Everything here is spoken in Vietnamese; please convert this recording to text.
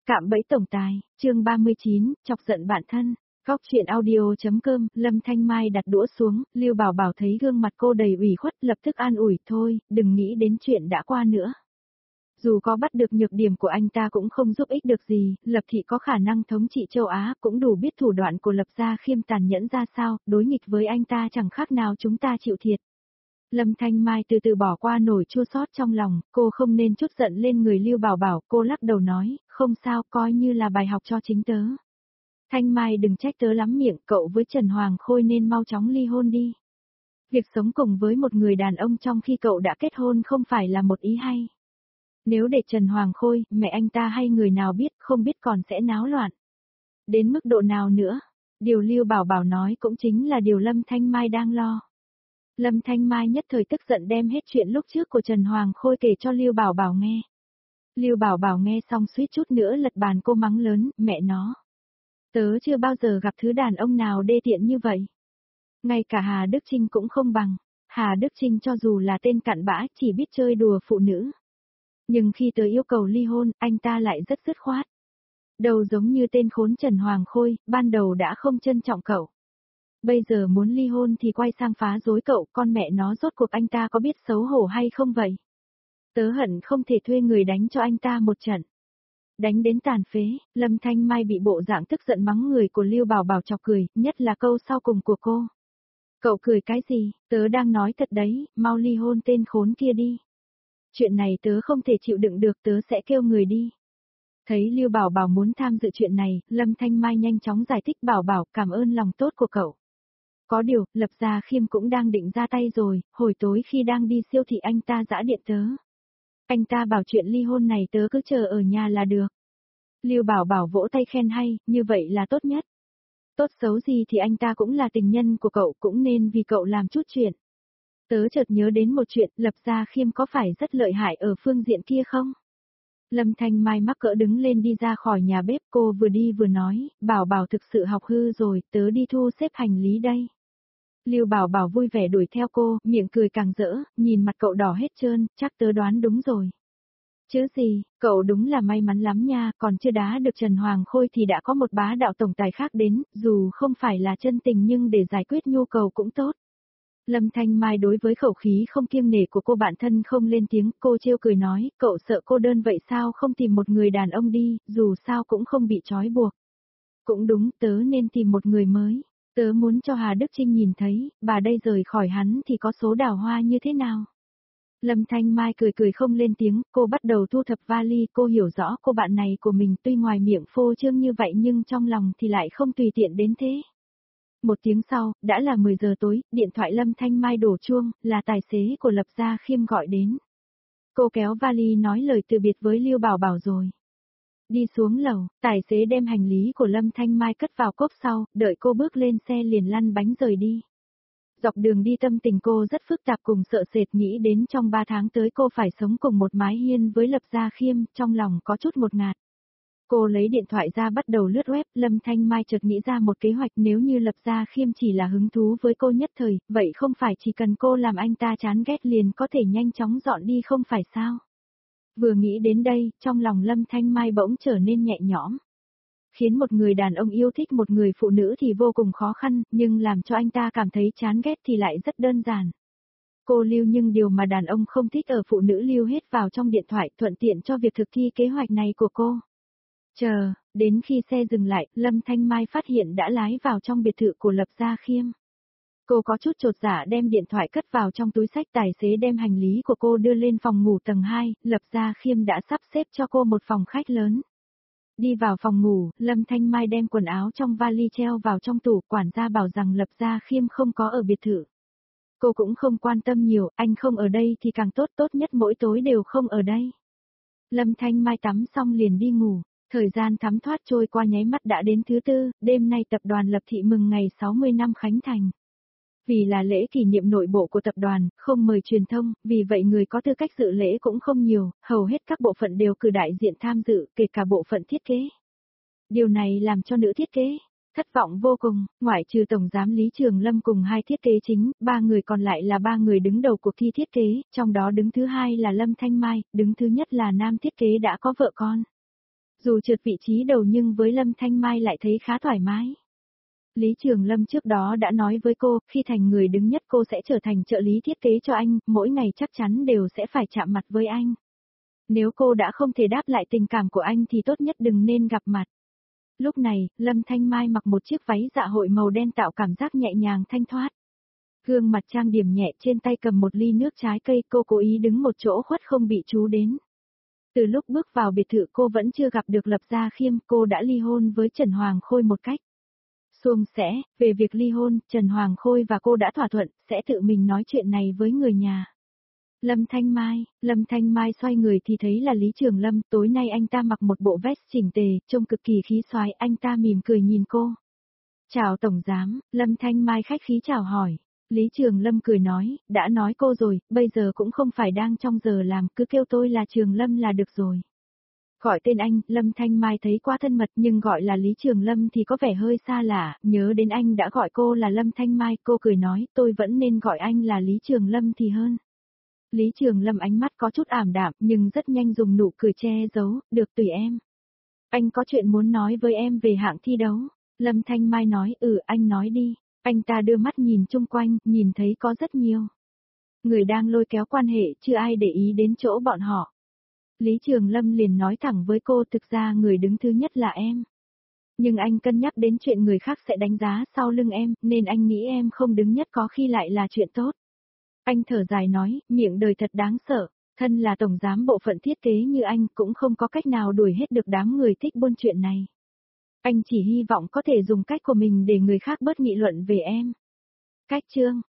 Cạm bẫy tổng tài, chương 39, chọc giận bạn thân. Góc chuyện audio.com, Lâm Thanh Mai đặt đũa xuống, Lưu Bảo Bảo thấy gương mặt cô đầy ủy khuất lập tức an ủi thôi, đừng nghĩ đến chuyện đã qua nữa. Dù có bắt được nhược điểm của anh ta cũng không giúp ích được gì, Lập Thị có khả năng thống trị châu Á cũng đủ biết thủ đoạn của Lập Gia Khiêm tàn nhẫn ra sao, đối nghịch với anh ta chẳng khác nào chúng ta chịu thiệt. Lâm Thanh Mai từ từ bỏ qua nỗi chua xót trong lòng, cô không nên trút giận lên người Lưu Bảo Bảo, cô lắc đầu nói, không sao, coi như là bài học cho chính tớ. Thanh Mai đừng trách tớ lắm miệng, cậu với Trần Hoàng Khôi nên mau chóng ly hôn đi. Việc sống cùng với một người đàn ông trong khi cậu đã kết hôn không phải là một ý hay. Nếu để Trần Hoàng Khôi, mẹ anh ta hay người nào biết, không biết còn sẽ náo loạn. Đến mức độ nào nữa? Điều Lưu Bảo Bảo nói cũng chính là điều Lâm Thanh Mai đang lo. Lâm Thanh Mai nhất thời tức giận đem hết chuyện lúc trước của Trần Hoàng Khôi kể cho Lưu Bảo Bảo nghe. Lưu Bảo Bảo nghe xong suýt chút nữa lật bàn, cô mắng lớn, mẹ nó. Tớ chưa bao giờ gặp thứ đàn ông nào đê tiện như vậy. Ngay cả Hà Đức Chinh cũng không bằng. Hà Đức Chinh cho dù là tên cặn bã chỉ biết chơi đùa phụ nữ. Nhưng khi tớ yêu cầu ly hôn, anh ta lại rất dứt khoát. Đầu giống như tên khốn Trần Hoàng Khôi, ban đầu đã không trân trọng cậu. Bây giờ muốn ly hôn thì quay sang phá rối cậu, con mẹ nó rốt cuộc anh ta có biết xấu hổ hay không vậy? Tớ hận không thể thuê người đánh cho anh ta một trận. Đánh đến tàn phế, Lâm Thanh Mai bị bộ dạng tức giận mắng người của Lưu Bảo Bảo chọc cười, nhất là câu sau cùng của cô. Cậu cười cái gì, tớ đang nói thật đấy, mau ly hôn tên khốn kia đi. Chuyện này tớ không thể chịu đựng được, tớ sẽ kêu người đi. Thấy Lưu Bảo Bảo muốn tham dự chuyện này, Lâm Thanh Mai nhanh chóng giải thích, Bảo Bảo cảm ơn lòng tốt của cậu. Có điều, Lập Gia Khiêm cũng đang định ra tay rồi, hồi tối khi đang đi siêu thị anh ta giã điện tớ. Anh ta bảo chuyện ly hôn này tớ cứ chờ ở nhà là được. Lưu Bảo Bảo vỗ tay khen hay, như vậy là tốt nhất. Tốt xấu gì thì anh ta cũng là tình nhân của cậu, cũng nên vì cậu làm chút chuyện. Tớ chợt nhớ đến một chuyện, Lập Gia Khiêm có phải rất lợi hại ở phương diện kia không? Lâm Thanh Mai mắc cỡ đứng lên đi ra khỏi nhà bếp, cô vừa đi vừa nói, Bảo Bảo thực sự học hư rồi, tớ đi thu xếp hành lý đây. Lưu Bảo Bảo vui vẻ đuổi theo cô, miệng cười càng rỡ, nhìn mặt cậu đỏ hết trơn, chắc tớ đoán đúng rồi. Chứ gì, cậu đúng là may mắn lắm nha, còn chưa đá được Trần Hoàng Khôi thì đã có một bá đạo tổng tài khác đến, dù không phải là chân tình nhưng để giải quyết nhu cầu cũng tốt. Lâm Thanh Mai đối với khẩu khí không kiêng nể của cô bạn thân không lên tiếng, cô trêu cười nói, cậu sợ cô đơn vậy sao không tìm một người đàn ông đi, dù sao cũng không bị trói buộc. Cũng đúng, tớ nên tìm một người mới. Tớ muốn cho Hà Đức Chinh nhìn thấy, bà đây rời khỏi hắn thì có số đào hoa như thế nào. Lâm Thanh Mai cười cười không lên tiếng, cô bắt đầu thu thập vali, cô hiểu rõ cô bạn này của mình tuy ngoài miệng phô trương như vậy nhưng trong lòng thì lại không tùy tiện đến thế. Một tiếng sau, đã là 10 giờ tối, điện thoại Lâm Thanh Mai đổ chuông, là tài xế của Lập Gia Khiêm gọi đến. Cô kéo vali nói lời từ biệt với Lưu Bảo Bảo rồi. Đi xuống lầu, tài xế đem hành lý của Lâm Thanh Mai cất vào cốp sau, đợi cô bước lên xe liền lăn bánh rời đi. Dọc đường đi tâm tình cô rất phức tạp cùng sợ sệt, nghĩ đến trong 3 tháng tới cô phải sống cùng một mái hiên với Lập Gia Khiêm, trong lòng có chút ngột ngạt. Cô lấy điện thoại ra bắt đầu lướt web, Lâm Thanh Mai chợt nghĩ ra một kế hoạch, nếu như Lập Gia Khiêm chỉ là hứng thú với cô nhất thời, vậy không phải chỉ cần cô làm anh ta chán ghét liền có thể nhanh chóng dọn đi không phải sao? Vừa nghĩ đến đây, trong lòng Lâm Thanh Mai bỗng trở nên nhẹ nhõm. Khiến một người đàn ông yêu thích một người phụ nữ thì vô cùng khó khăn, nhưng làm cho anh ta cảm thấy chán ghét thì lại rất đơn giản. Cô lưu nhưng điều mà đàn ông không thích ở phụ nữ lưu hết vào trong điện thoại, thuận tiện cho việc thực thi kế hoạch này của cô. Chờ, đến khi xe dừng lại, Lâm Thanh Mai phát hiện đã lái vào trong biệt thự của Lập Gia Khiêm. Cô có chút chột dạ đem điện thoại cất vào trong túi xách, tài xế đem hành lý của cô đưa lên phòng ngủ tầng 2, Lập Gia Khiêm đã sắp xếp cho cô một phòng khách lớn. Đi vào phòng ngủ, Lâm Thanh Mai đem quần áo trong vali treo vào trong tủ, quản gia bảo rằng Lập Gia Khiêm không có ở biệt thự. Cô cũng không quan tâm nhiều, anh không ở đây thì càng tốt, tốt nhất mỗi tối đều không ở đây. Lâm Thanh Mai tắm xong liền đi ngủ. Thời gian thấm thoát trôi qua nháy mắt đã đến thứ tư, đêm nay tập đoàn Lập Thị mừng ngày 60 năm khánh thành. Vì là lễ kỷ niệm nội bộ của tập đoàn, không mời truyền thông, vì vậy người có tư cách dự lễ cũng không nhiều, hầu hết các bộ phận đều cử đại diện tham dự, kể cả bộ phận thiết kế. Điều này làm cho nữ thiết kế thất vọng vô cùng, ngoại trừ Tổng giám Lý Trường Lâm cùng 2 thiết kế chính, 3 người còn lại là 3 người đứng đầu cuộc thi thiết kế, trong đó đứng thứ 2 là Lâm Thanh Mai, đứng thứ nhất là nam thiết kế đã có vợ con. Dù trượt vị trí đầu nhưng với Lâm Thanh Mai lại thấy khá thoải mái. Lý Trường Lâm trước đó đã nói với cô, khi thành người đứng nhất cô sẽ trở thành trợ lý thiết kế cho anh, mỗi ngày chắc chắn đều sẽ phải chạm mặt với anh. Nếu cô đã không thể đáp lại tình cảm của anh thì tốt nhất đừng nên gặp mặt. Lúc này, Lâm Thanh Mai mặc một chiếc váy dạ hội màu đen tạo cảm giác nhẹ nhàng thanh thoát. Gương mặt trang điểm nhẹ, trên tay cầm một ly nước trái cây, cô cố ý đứng một chỗ khuất không bị chú đến. Từ lúc bước vào biệt thự cô vẫn chưa gặp được Lập Gia Khiêm, cô đã ly hôn với Trần Hoàng Khôi một cách suôn sẻ. Về việc ly hôn, Trần Hoàng Khôi và cô đã thỏa thuận, sẽ tự mình nói chuyện này với người nhà. Lâm Thanh Mai xoay người thì thấy là Lý Trường Lâm, tối nay anh ta mặc một bộ vest chỉnh tề, trông cực kỳ khí soái, anh ta mỉm cười nhìn cô. Chào Tổng Giám, Lâm Thanh Mai khách khí chào hỏi. Lý Trường Lâm cười nói, đã nói cô rồi, bây giờ cũng không phải đang trong giờ làm, cứ kêu tôi là Trường Lâm là được rồi. Gọi tên anh, Lâm Thanh Mai thấy quá thân mật nhưng gọi là Lý Trường Lâm thì có vẻ hơi xa lạ, nhớ đến anh đã gọi cô là Lâm Thanh Mai, cô cười nói, tôi vẫn nên gọi anh là Lý Trường Lâm thì hơn. Lý Trường Lâm ánh mắt có chút ảm đạm nhưng rất nhanh dùng nụ cười che giấu, được tùy em. Anh có chuyện muốn nói với em về hạng thi đấu. Lâm Thanh Mai nói, anh nói đi. Anh ta đưa mắt nhìn chung quanh, nhìn thấy có rất nhiều người đang lôi kéo quan hệ, chưa ai để ý đến chỗ bọn họ. Lý Trường Lâm liền nói thẳng với cô, thực ra người đứng thứ nhất là em. Nhưng anh cân nhắc đến chuyện người khác sẽ đánh giá sau lưng em, nên anh nghĩ em không đứng nhất có khi lại là chuyện tốt. Anh thở dài nói, miệng đời thật đáng sợ, thân là tổng giám bộ phận thiết kế như anh cũng không có cách nào đuổi hết được đám người thích buôn chuyện này. Anh chỉ hy vọng có thể dùng cách của mình để người khác bớt nghị luận về em. Cách chương